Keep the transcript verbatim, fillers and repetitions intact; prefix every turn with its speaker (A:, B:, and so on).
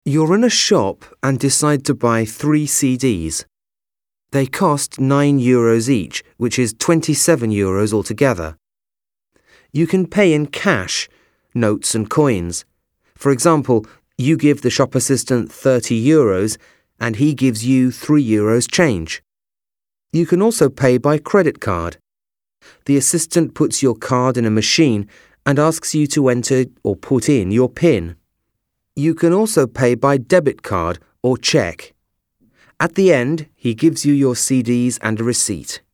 A: You're in a shop and decide to buy three C Ds. They cost nine euros each, which is twenty-seven euros altogether. You can pay in cash, notes and coins. For example, you give the shop assistant thirty euros and he gives you three euros change. You can also pay by credit card. The assistant puts your card in a machine and asks you to enter or put in your PIN. You can also pay by debit card or cheque. At the end, he gives you your C Ds and a receipt.